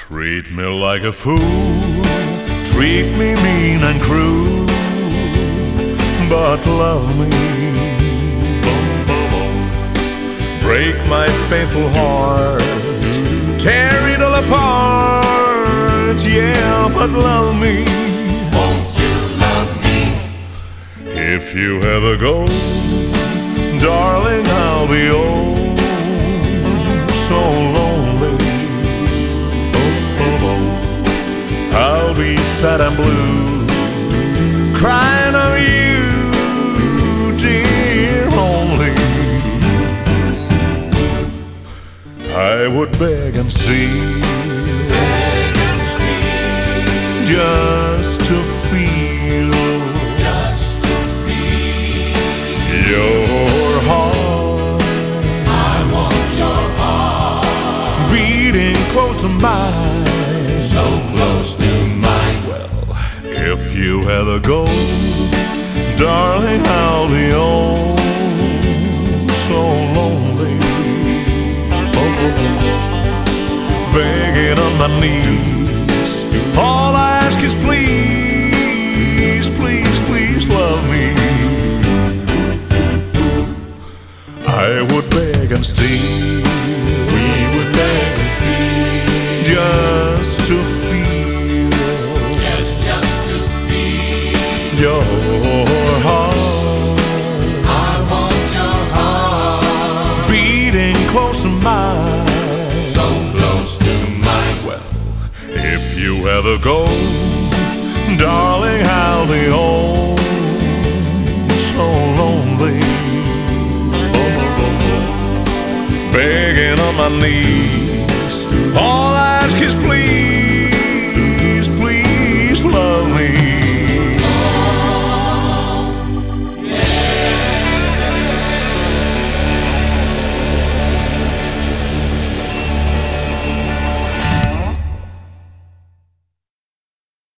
Treat me like a fool, treat me mean and cruel, but love me. Break my faithful heart, tear it all apart, yeah, but love me. Won't you love me? If you ever go, darling, I'll be oh so lonely. I'll be sad and blue, crying of you, dear only. I would beg and steal, just to feel your heart. I want your heart beating close to mine, so close to mine. Well, if you ever go, darling, I'll be oh so lonely. Begging on my knees, all I ask is please, please, please love me. I would beg and steal, We would beg and steal, just to feel, yes, just to feel your heart I want your heart beating close to mine, so close to mine. Well, if you ever go, darling, I'll be oh so lonely. Begging on my knees,